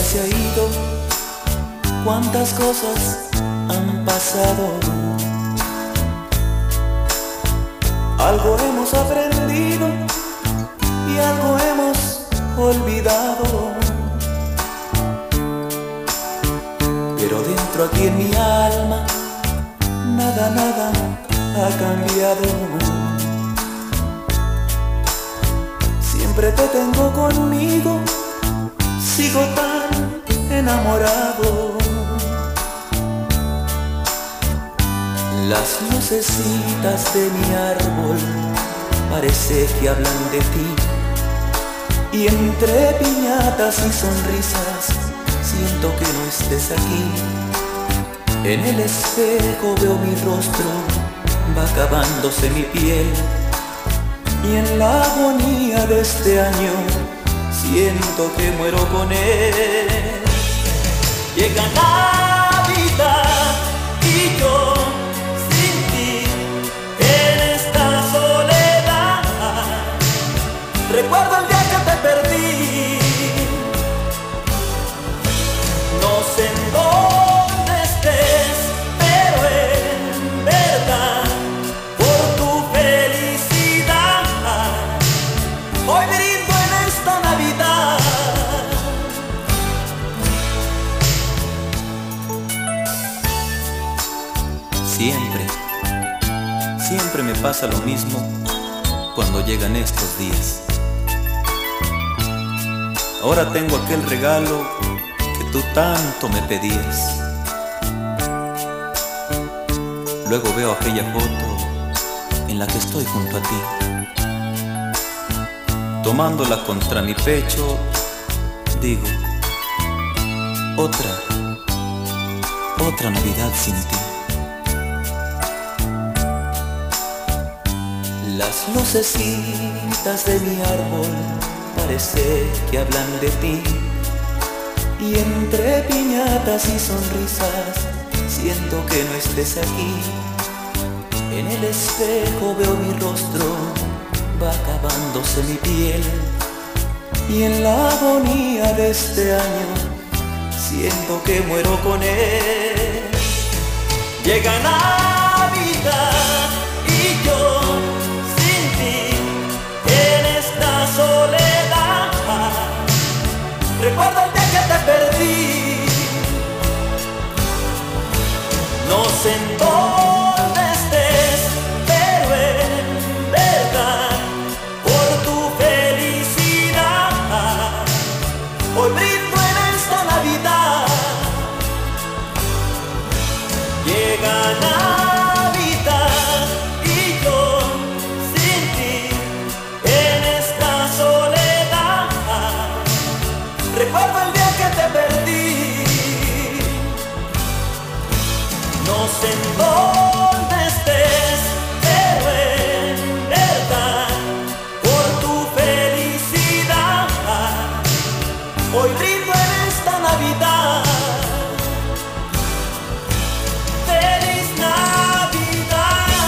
se ha ido, cuántas cosas han pasado. Algo hemos aprendido y algo hemos olvidado. Pero dentro aquí en mi alma, nada, nada ha cambiado. Siempre te tengo conmigo, sigo tan enamorado. Las lucecitas de mi árbol parece que hablan de ti, y entre piñatas y sonrisas siento que no estés aquí. En el espejo veo mi rostro, va acabándose mi piel, y en la agonía de este año siento que muero con él. Llega Navidad y yo sin ti en esta soledad. Recuerdo el día que te perdí, no sé en dónde estés, pero en verdad por tu felicidad hoy brindo en esta Navidad. Siempre me pasa lo mismo cuando llegan estos días. Ahora tengo aquel regalo que tú tanto me pedías. Luego veo aquella foto en la que estoy junto a ti, tomándola contra mi pecho, digo, otra Navidad sin ti. Las lucecitas de mi árbol parece que hablan de ti, y entre piñatas y sonrisas siento que no estés aquí. En el espejo veo mi rostro, va acabándose mi piel, y en la agonía de este año siento que muero con él. Llega Navidad y yo sin ti en esta soledad. Recuerdo el día que te perdí, no sé en dónde estés, pero en verdad por tu felicidad hoy brindo en esta Navidad. Llega Navidad y yo sin ti en esta soledad. Recuerdo el día que te perdí, no sé en dónde estés, pero en verdad por tu felicidad hoy brindo en esta Navidad. ¡Feliz Navidad!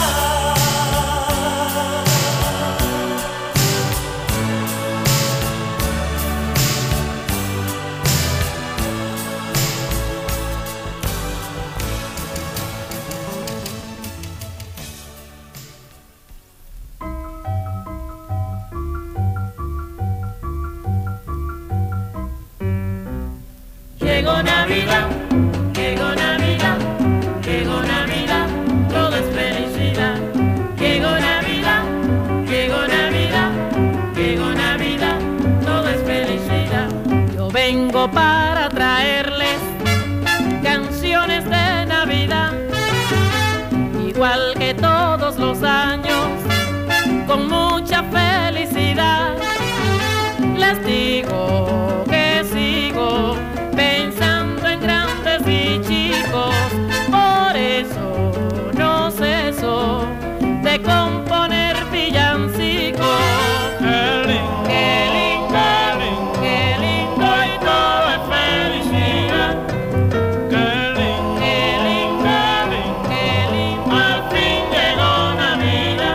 Llegó Navidad, llegó Navidad, llegó Navidad, todo es felicidad. Llegó Navidad, llegó Navidad, llegó Navidad, todo es felicidad. Yo vengo para traerles canciones de Navidad, igual que todos los años, con mucha felicidad. Les digo que sigo pensando en grandes y chicos, por eso no ceso de componer villancicos. Qué lindo, qué lindo, qué lindo y todo es felicidad. Qué lindo, qué lindo, qué lindo, al fin llegó Navidad.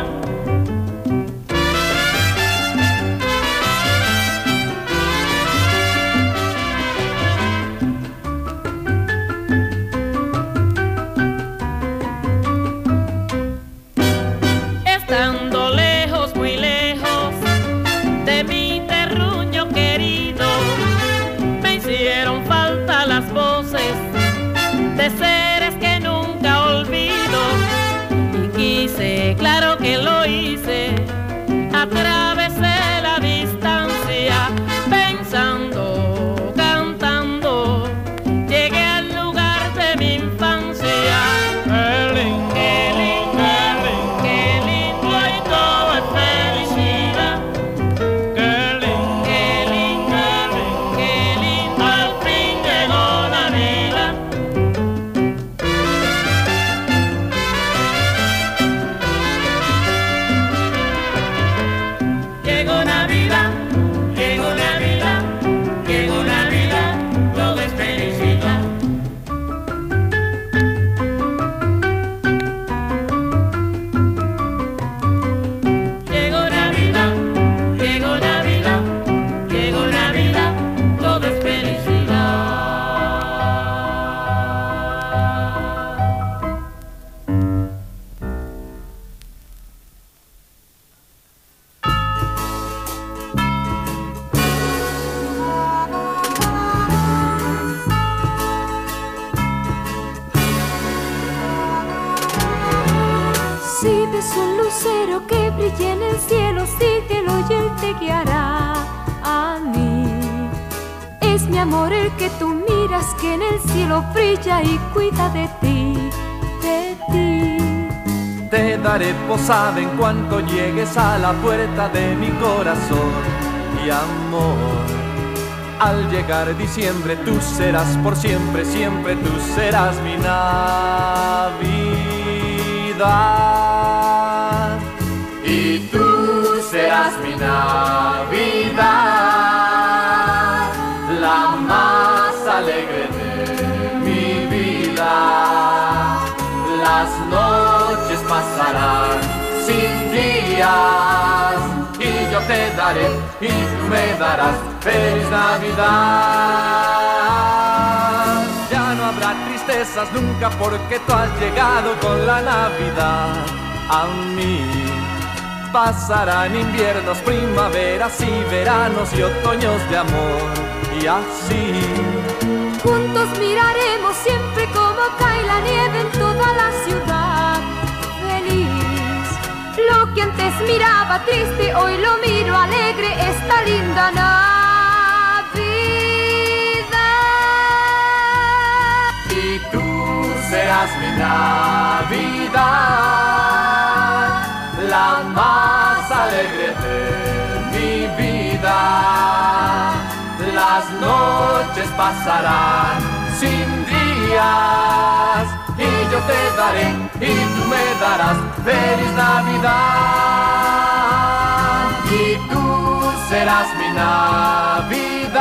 claro que lo hice, atravesé la distancia, pensando, cantando, llegué al lugar de mi infancia. Qué lindo, qué lindo, qué lindo y todo es felicidad. Qué lindo, qué lindo, qué lindo, al fin llegó Navidad. Llegó Navidad, llegó Navidad, llegó Navidad, todo es felicidad. Llegó Navidad, llegó Navidad, llegó Navidad, todo es felicidad. Si ves un lucero que brille en el cielo, síguelo y él te guiará a mí. Es mi amor el que tú miras, que en el cielo brilla y cuida de ti, de ti. Te daré posada en cuanto llegues a la puerta de mi corazón y amor. Al llegar diciembre tú serás por siempre, siempre tú serás mi Navidad. Y tú serás mi Navidad, la más alegre de mi vida. Las noches pasarán sin días y yo te daré y tú me darás feliz Navidad. Ya no habrá tristezas nunca porque tú has llegado con la Navidad a mí. Pasarán inviernos, primaveras y veranos y otoños de amor y así. Juntos miraremos siempre cómo cae la nieve en toda la ciudad. Feliz, lo que antes miraba triste, hoy lo miro alegre, esta linda Navidad. Y tú serás mi Navidad, la más alegre de mi vida. Las noches pasarán sin días y yo te daré y tú me darás feliz Navidad. Y tú serás mi Navidad,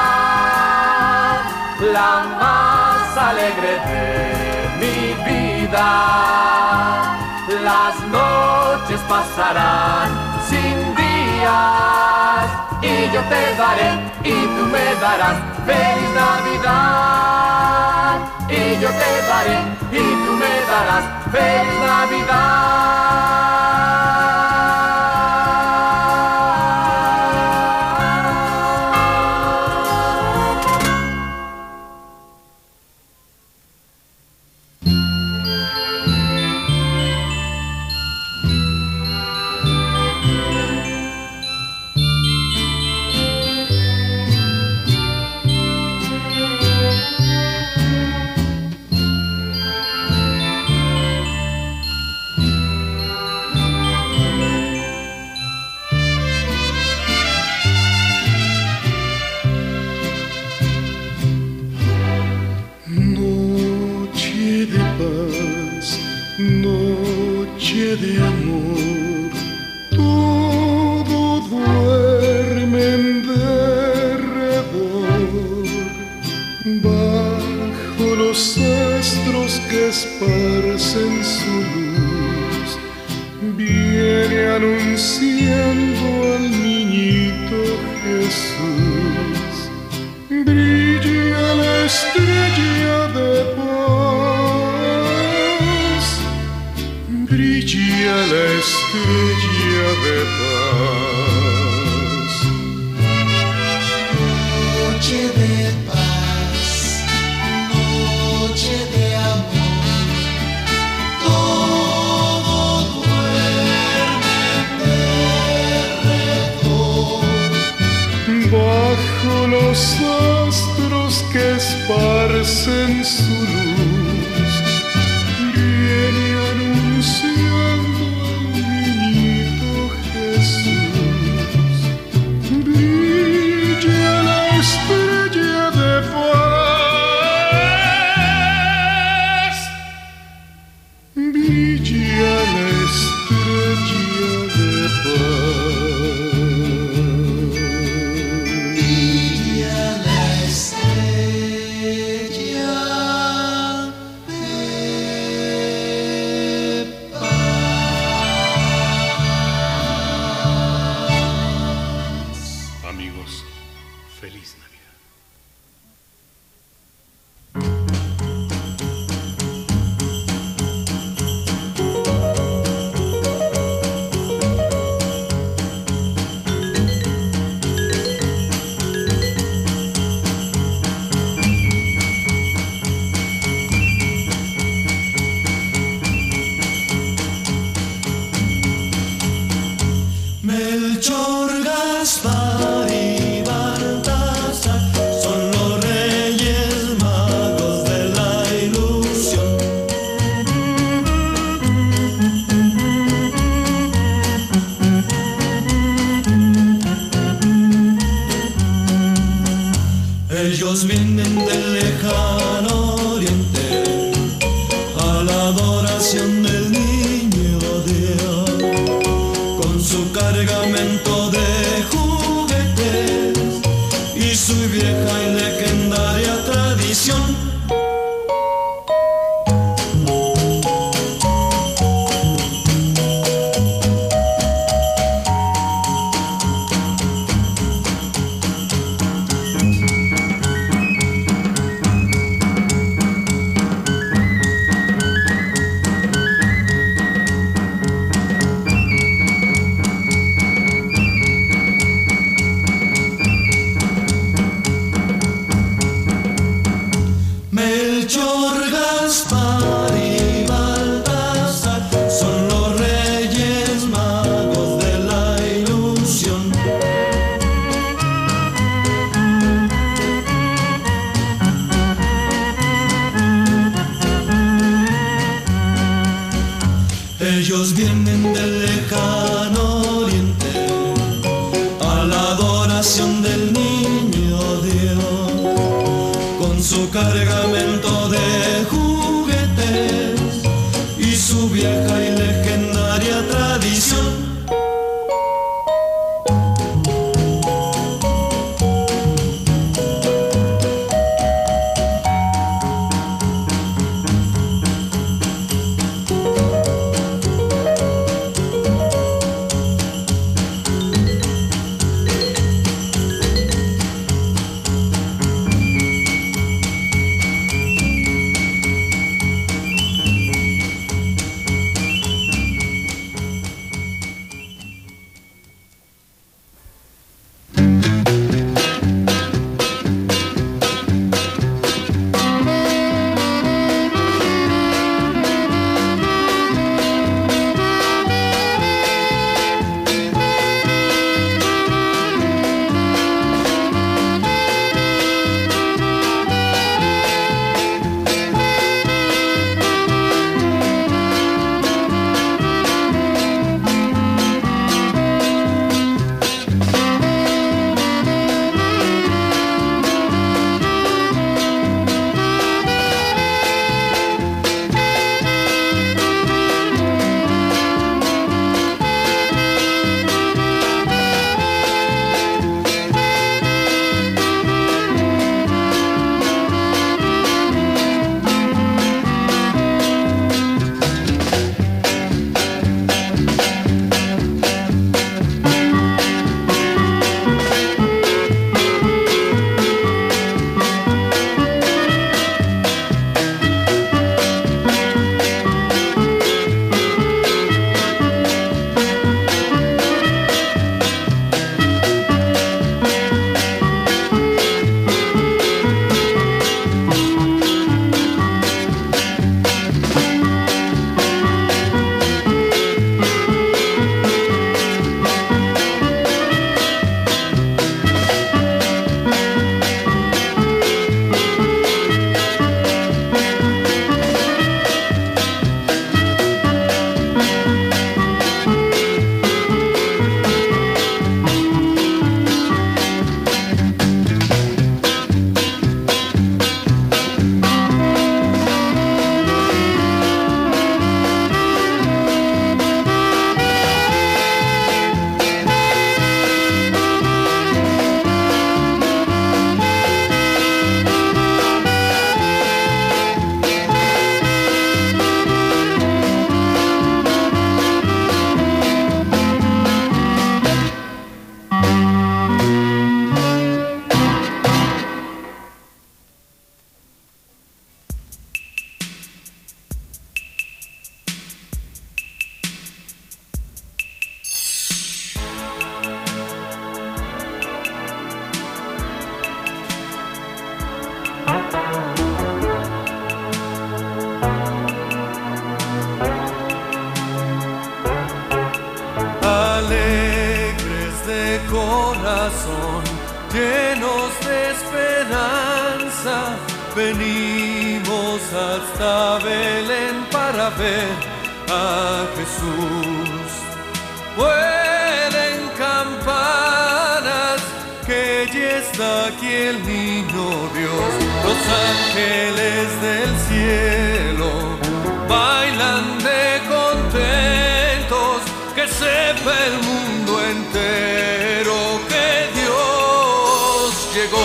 la más alegre de mi vida. Las noches pasarán sin días y yo te daré y tú me darás feliz Navidad. Y yo te daré y tú me darás feliz Navidad. Noche de amor, todo duerme en derredor, bajo los astros que esparcen su luz, viene anunciando al niñito Jesús. Brilla la estrella de paz, brilla la estrella de paz. Noche de paz, noche de amor, todo duerme esparcen su luz, viene anunciando al niñito Jesús. Brilla la estrella de paz, brilla la estrella de paz. Feliz Navidad. Melchor, Gaspar y Baltasar son los reyes magos de la ilusión. Ellos vienen del lejano oriente a la adoración del niño Dios, con su cargamento de juguetes y su vieja y legendaria tradición. Melchor, Gaspar y Baltasar son los reyes magos de la ilusión. Ellos vienen del lejano oriente a la adoración del niño Dios, con su cargamento de juguetes y su vieja y legendaria tradición. alegres de corazón, llenos de esperanza, venimos hasta Belén para ver a Jesús. Vuelen campanas, que ya está aquí el niño Dios. Los ángeles del cielo bailan de contentos, que sepa el mundo entero que Dios llegó.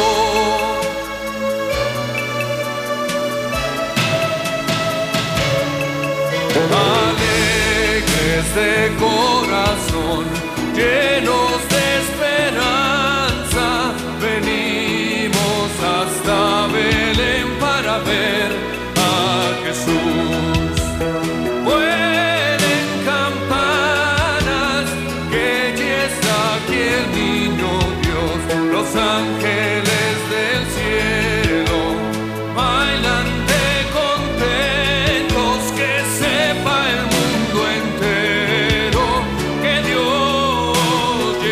Alegres de corazón, llenos de esperanza, venimos hasta Belén para ver a Jesús. Vuelen campanas, que ya está aquí el niño Dios. Los ángeles del cielo bailan de contentos, que sepa el mundo entero que Dios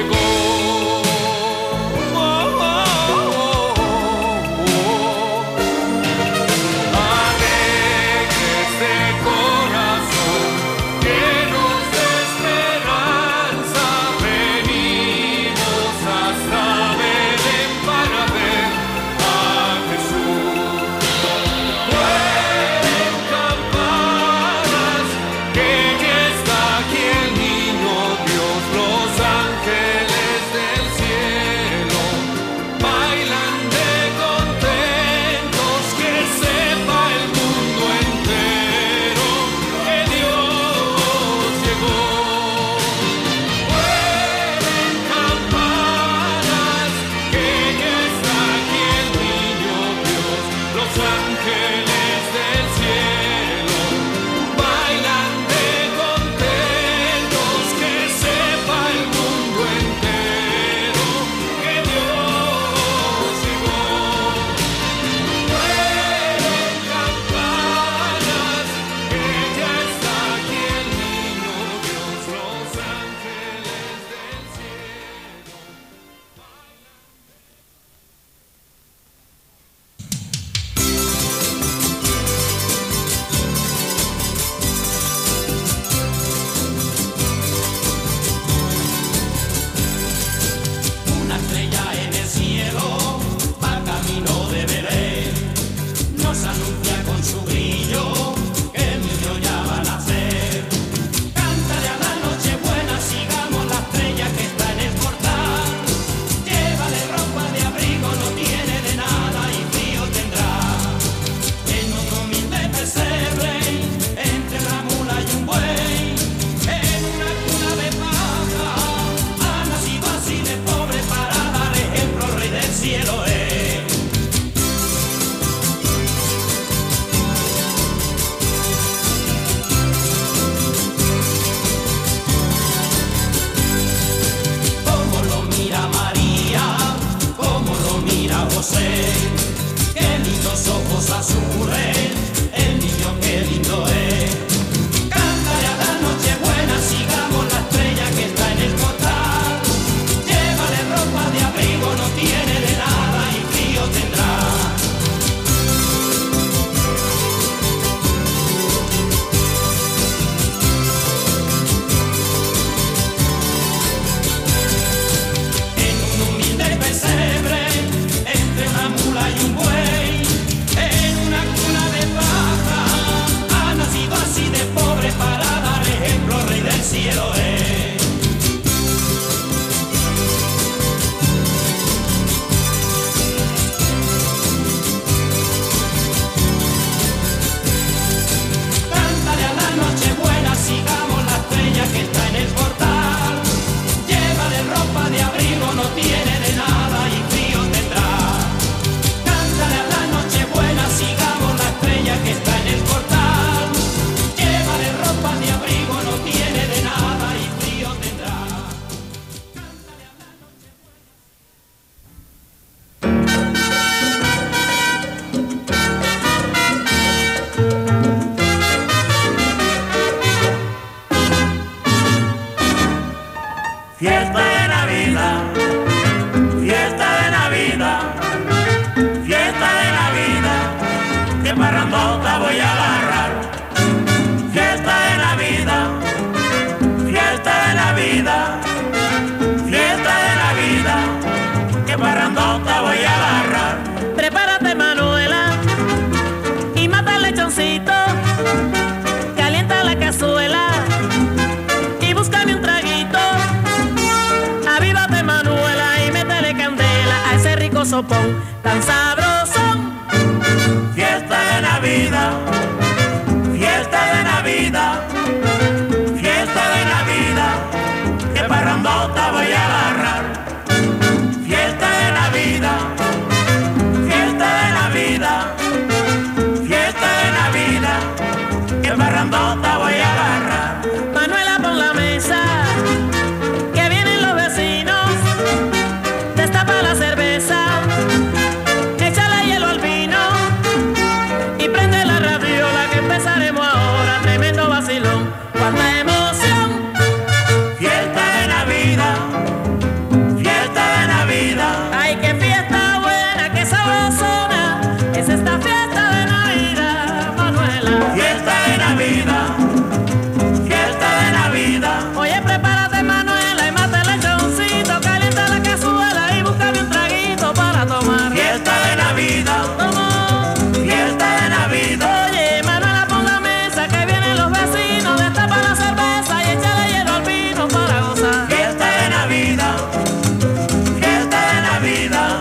fiesta de Navidad, fiesta de Navidad, fiesta de Navidad, que parrandota voy a agarrar. Fiesta de Navidad, fiesta de Navidad, fiesta de Navidad, que parrandota voy a agarrar. Prepárate, Manuela, y mata el lechoncito, calienta la cazuela y búscame un traguito. Avívate, Manuela, y métele candela a ese rico sopón tan sabrosón. Fiesta de Navidad, fiesta de Navidad, fiesta de Navidad, que parrandota voy a agarrar. Fiesta de Navidad, fiesta de Navidad, fiesta de Navidad, que parrandota voy a agarrar. Manuela, pon la mesa, que vienen los vecinos. Destapa la cerveza, échale hielo al vino y prende la radiola, que empezaremos ahora. Tremendo vacilón, cuánta emoción. Fiesta de Navidad, fiesta de Navidad, Ay, qué fiesta buena, qué sabrosona es esta fiesta de Navidad, Manuela. fiesta de Navidad, fiesta de Navidad. Oye, prepárate, Manuela, y mata el lechoncito, calienta la cazuela y búscame un traguito para tomar. Fiesta de Navidad, Tomó. fiesta de Navidad, Oye, Manuela, pon la mesa, que vienen los vecinos. Destapa la cerveza y échale hielo al vino para gozar. fiesta de Navidad, fiesta de Navidad.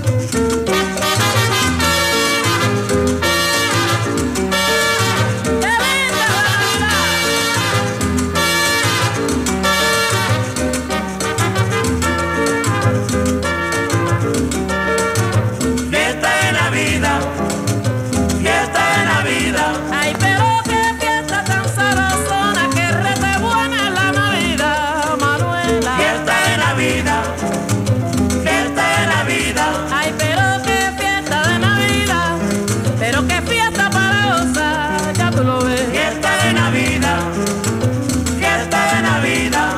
¡Qué linda Fiesta de Navidad, fiesta de Navidad, Ay, pero qué fiesta tan sabrosona, que rete buena es la Navidad, Manuela. fiesta de Navidad, fiesta de Navidad, Ay, pero qué fiesta de Navidad, pero qué fiesta para gozar, ya tú lo ves. fiesta de Navidad, fiesta de Navidad.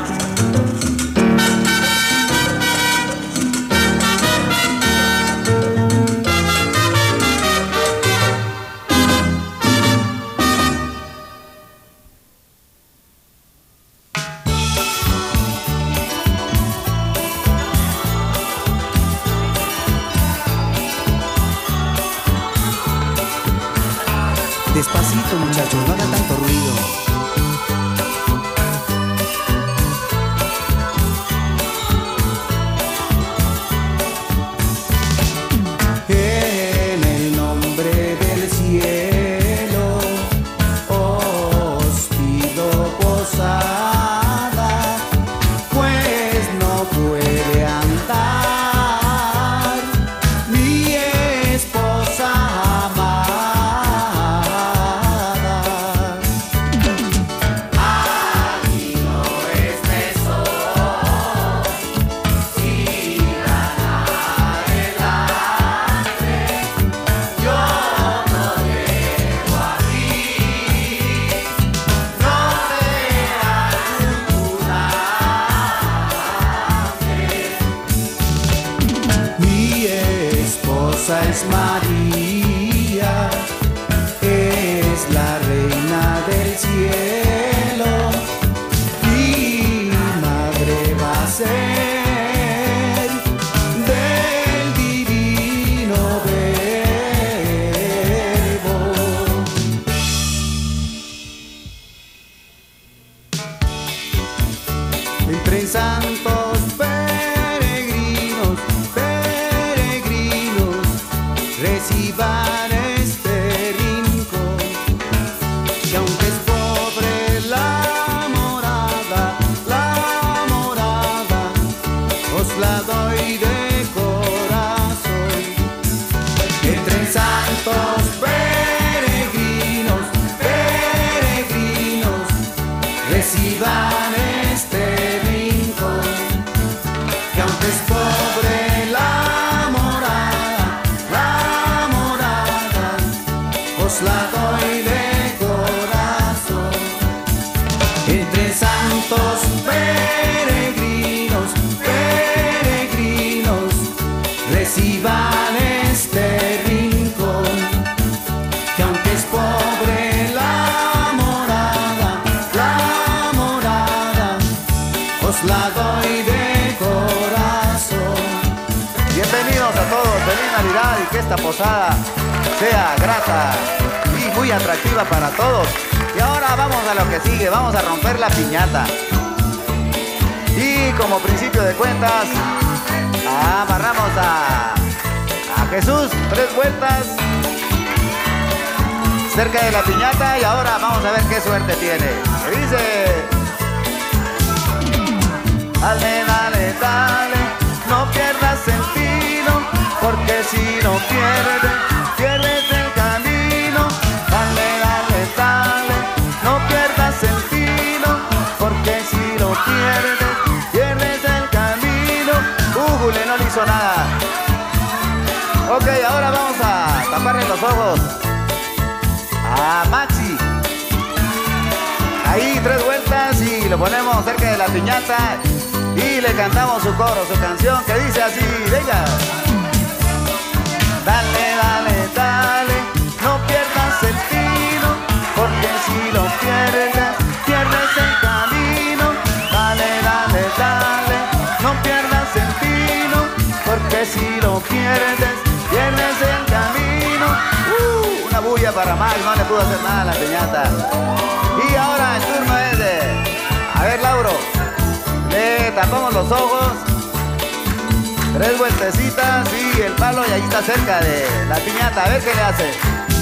Despacito, muchachos, no hagan tanto ruido. En el nombre del cielo os pido posada, pues no puede andar mi esposa amada. Aquí no es mesón, sigan adelante, yo no llego aquí, no será ninguna. Mi esposa es María, es la reina del cielo, y madre va a ser del divino verbo. Entre santos peregrinos, peregrinos, reciban este rincón, que aunque es pobre la morada, os la doy de corazón. Entre santos peregrinos, peregrinos, reciban este rincón, que aunque es pobre la morada, os la doy de corazón. Entre santos peregrinos, os la doy de corazón. Bienvenidos a todos, feliz Navidad y que esta posada sea grata y muy atractiva para todos. Y ahora vamos a lo que sigue, vamos a romper la piñata. Y como principio de cuentas, amarramos a Jesús 3 vueltas cerca de la piñata y ahora vamos a ver qué suerte tiene. Dice: dale, dale, dale, no pierdas el tino, porque si lo pierdes, pierdes el camino. Dale, dale, dale, no pierdas el tino, porque si lo pierdes, pierdes el camino. Jule, no le hizo nada. Ok, ahora vamos a taparle los ojos a Maxi. Ahí 3 vueltas y lo ponemos cerca de la piñata y le cantamos su coro, su canción que dice así, venga. Dale, dale, dale, no pierdas el tino, porque si lo pierdes, pierdes el camino. Dale, dale, dale, no pierdas el tino, porque si lo pierdes, pierdes el camino. Una bulla para Max, no le pudo hacer nada a la piñata. Y ahora el turno es de... A ver, Lauro, le tapamos los ojos, 3 vueltecitas y el palo, y ahí está cerca de la piñata. A ver qué le hace.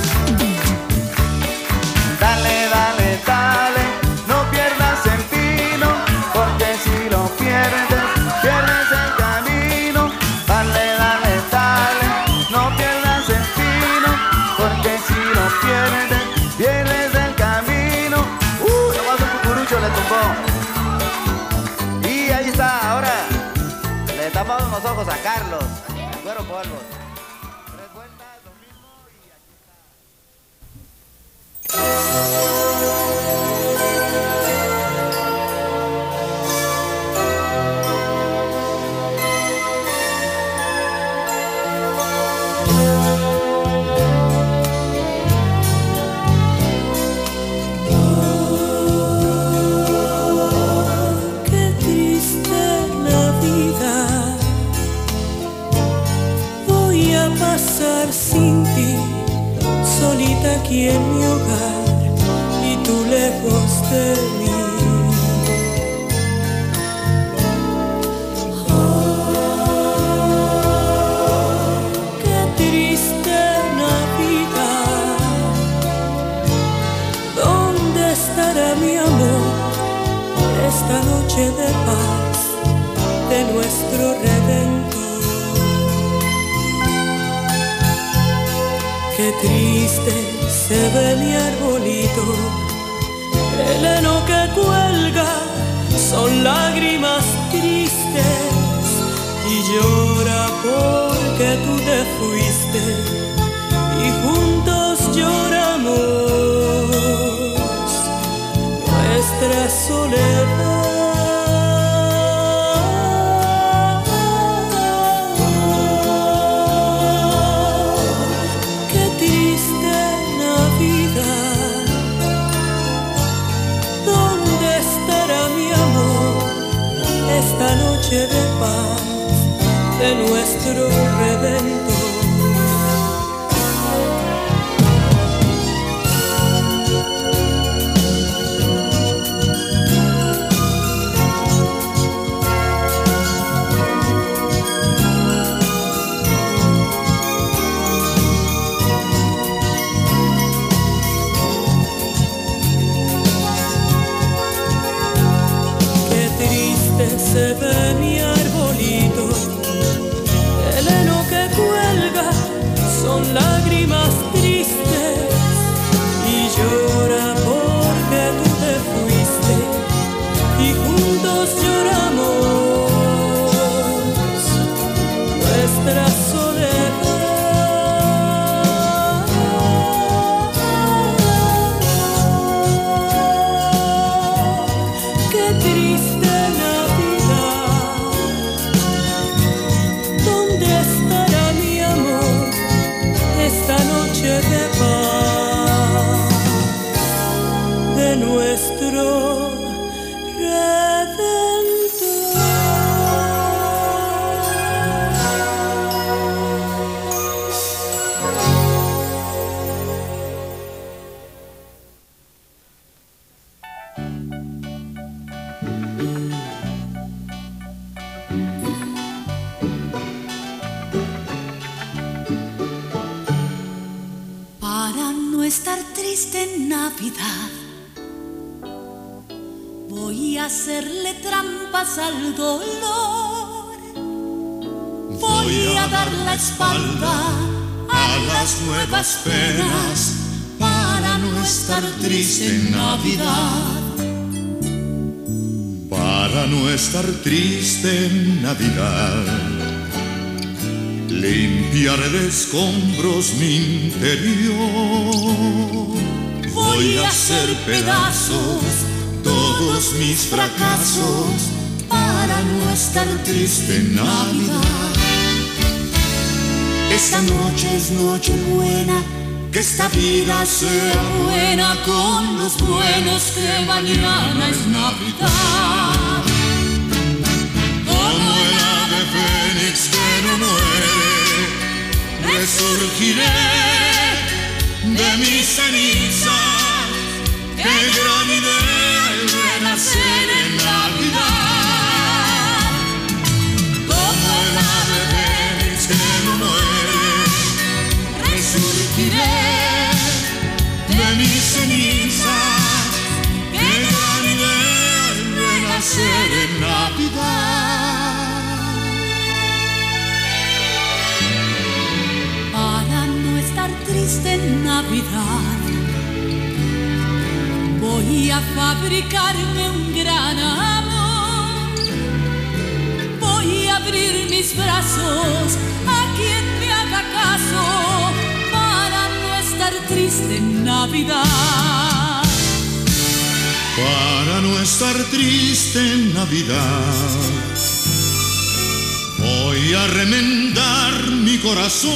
Dale, dale, dale, no pierdas el tino, porque si lo pierdes, pierdes el camino. Dale, dale, dale, no pierdas el tino, porque si lo pierdes, pierdes el camino. Nomás un cucurucho le tumbó. Y ahí está, ahora le tapamos los ojos a Carlos, el Güero Polvos. 3 vueltas, lo mismo y aquí pasar sin ti, solita aquí en mi hogar y tú lejos de mí. Oh, qué triste Navidad. ¿Dónde estará mi amor esta noche de paz de nuestro Redentor? Qué triste se ve mi arbolito, el heno que cuelga son lágrimas tristes y llora porque tú te fuiste y juntos lloramos nuestra soledad. Esta noche de paz de nuestro Redentor. Se ve mi arbolito, el heno que cuelga son lágrimas tristes y llora porque tú te fuiste y juntos lloramos nuestra soledad. Qué triste de paz de nuestro Redentor. Para no estar triste en Navidad, voy a hacerle trampas al dolor. Voy a dar la espalda a las nuevas penas para no estar triste en Navidad. Para no estar triste en Navidad, limpiaré de escombros mi interior. Voy a hacer pedazos todos mis fracasos para no estar triste en Navidad. Esta noche es noche buena, que esta vida sea buena con los buenos, que mañana es Navidad. Como el ave fénix que no muere, resurgiré de mis cenizas. Qué gran idea el renacer en Navidad. Como el ave fénix que no muere, resurgiré de mis cenizas. Qué gran idea el renacer en Navidad. Para no estar triste en Navidad, voy a fabricarme un gran amor. Voy a abrir mis brazos a quien me haga caso para no estar triste en Navidad. Para no estar triste en Navidad, voy a remendar mi corazón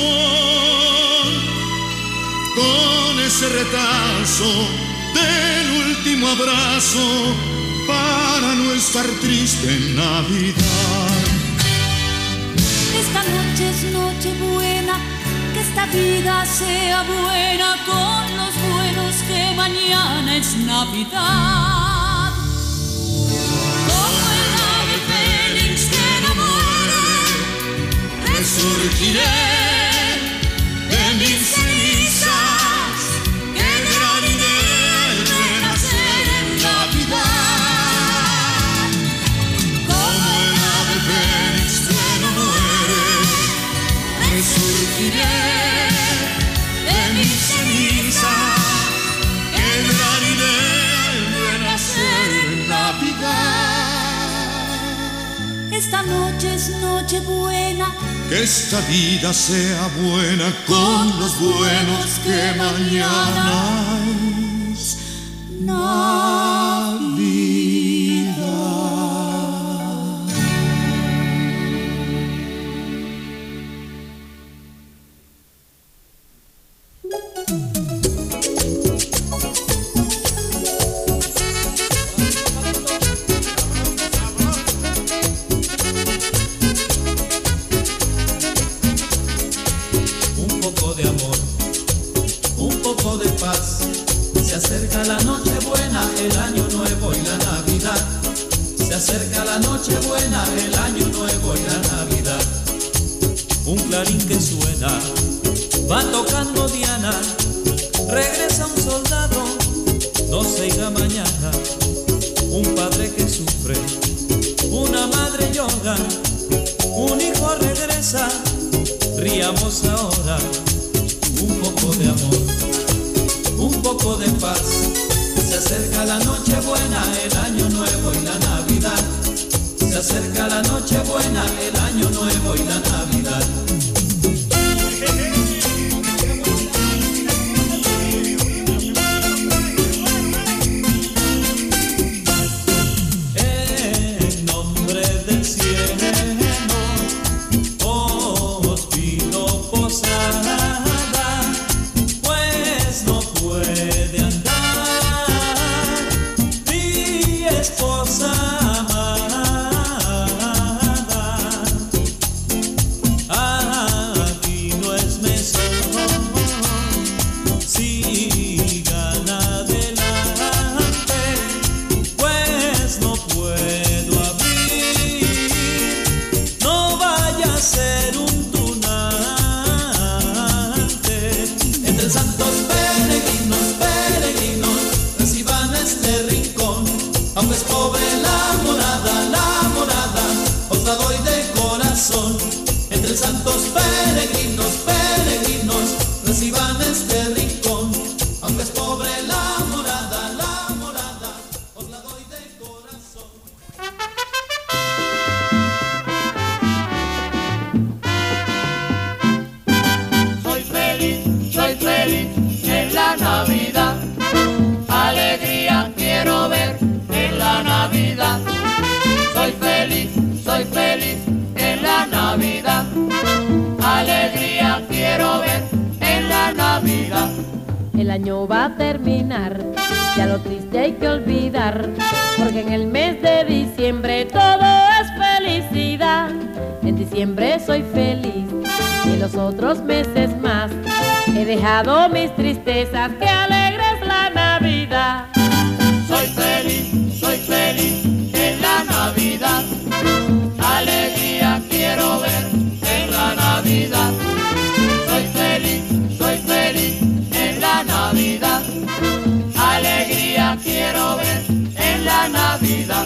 con ese retazo del último abrazo para no estar triste en Navidad. Esta noche es noche buena, que esta vida sea buena con los buenos, que mañana es Navidad. Como el ave fénix que no muere, resurgiré de mis cenizas. Qué gran idea el renacer en Navidad. Como el ave fénix que no muere, resurgiré de mis cenizas. Qué gran idea el renacer en Navidad. esta noche es noche buena, que esta vida sea buena con los buenos, que mañana es Navidad. Se acerca la noche buena, el año nuevo y la Navidad. Se acerca la noche buena, el año nuevo y la Navidad. Un clarín que suena, va tocando Diana. Regresa un soldado, no se irá mañana. Un padre que sufre, una madre llora. Un hijo regresa, riamos ahora. Un poco de amor, un poco de paz. Se acerca la noche buena, el año nuevo y la Navidad. Se acerca la noche buena, el año nuevo y la Navidad. En nombre del cielo os pido posada. Puede andar mi esposa amada. Navidad. Soy feliz en la Navidad. Alegría quiero ver en la Navidad. El año va a terminar, ya lo triste hay que olvidar, porque en el mes de diciembre todo es felicidad. En diciembre soy feliz y en los otros meses más he dejado mis tristezas, que alegre es la Navidad. Soy feliz en la Navidad. Alegría quiero ver en la Navidad. Soy feliz en la Navidad. Alegría quiero ver en la Navidad.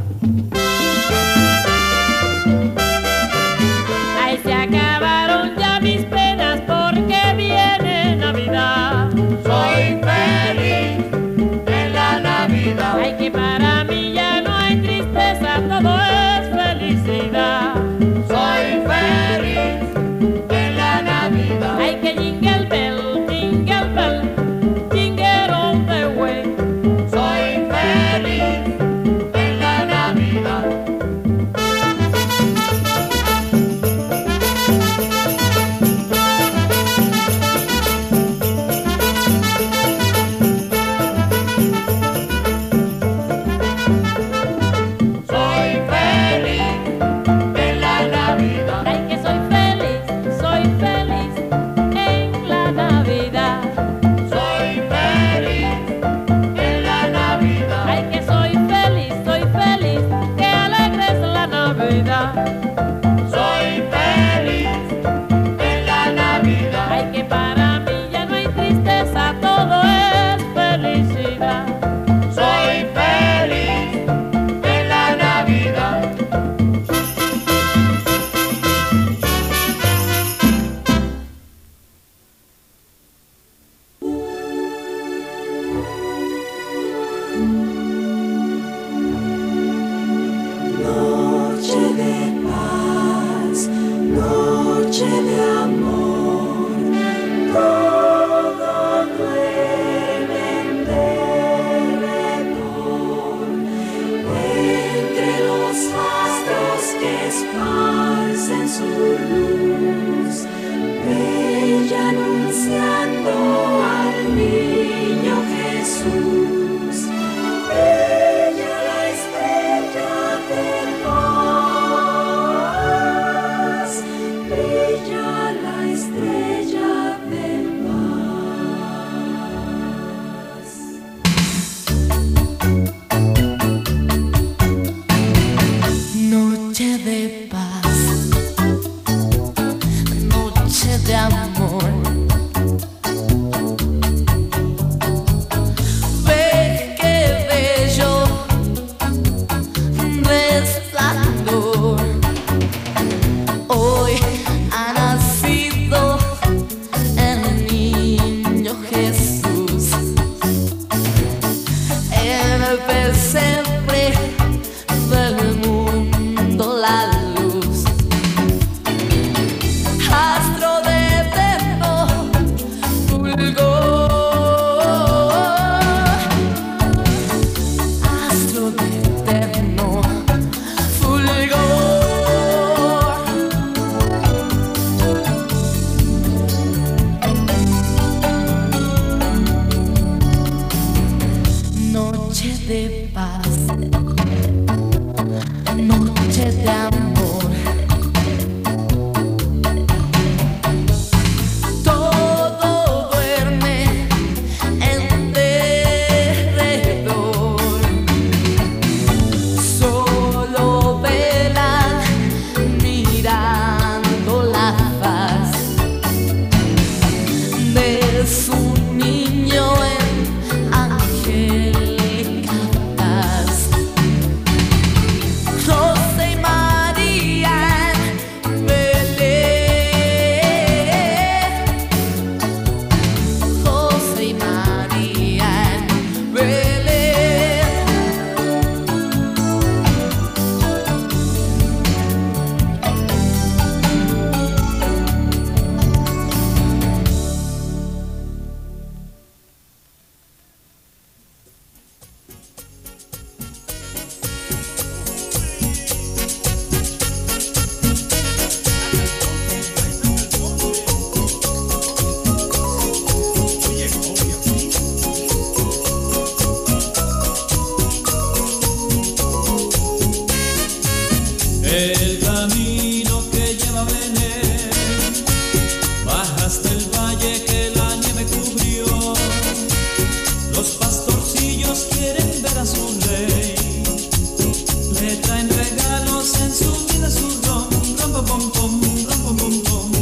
Ay, se acabaron ya mis penas porque viene Navidad. Soy feliz en la Navidad. Ay, que para mí ya no hay tristeza, todo es felicidad. Soy feliz en la Navidad. Ay, que jingle bell, jingle all the way. Soy feliz en la Navidad. Soy feliz en la Navidad. Ay, que soy feliz en la Navidad. Soy feliz en la Navidad. Ay, que soy feliz, que alegre es la Navidad. Soy feliz en la Navidad. Ay, que para mí ya no hay tristeza, todo es felicidad. Soy feliz en la Navidad. Noche de El camino que lleva a Belén, baja hasta el valle que la nieve cubrió. Los pastorcillos quieren ver a su rey, le traen regalos en su vida, su rom, rom, pom, pom, pom, rom, pom, pom, pom.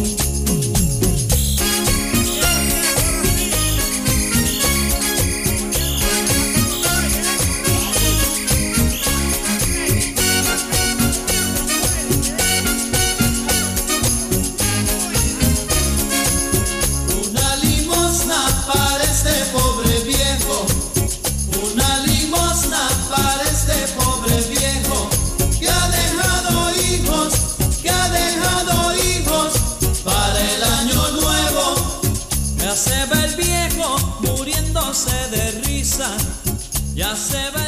Una limosna para este pobre viejo, una limosna para este pobre viejo que ha dejado hijos para el año nuevo. Ya se ve el viejo muriéndose de risa, ya se ve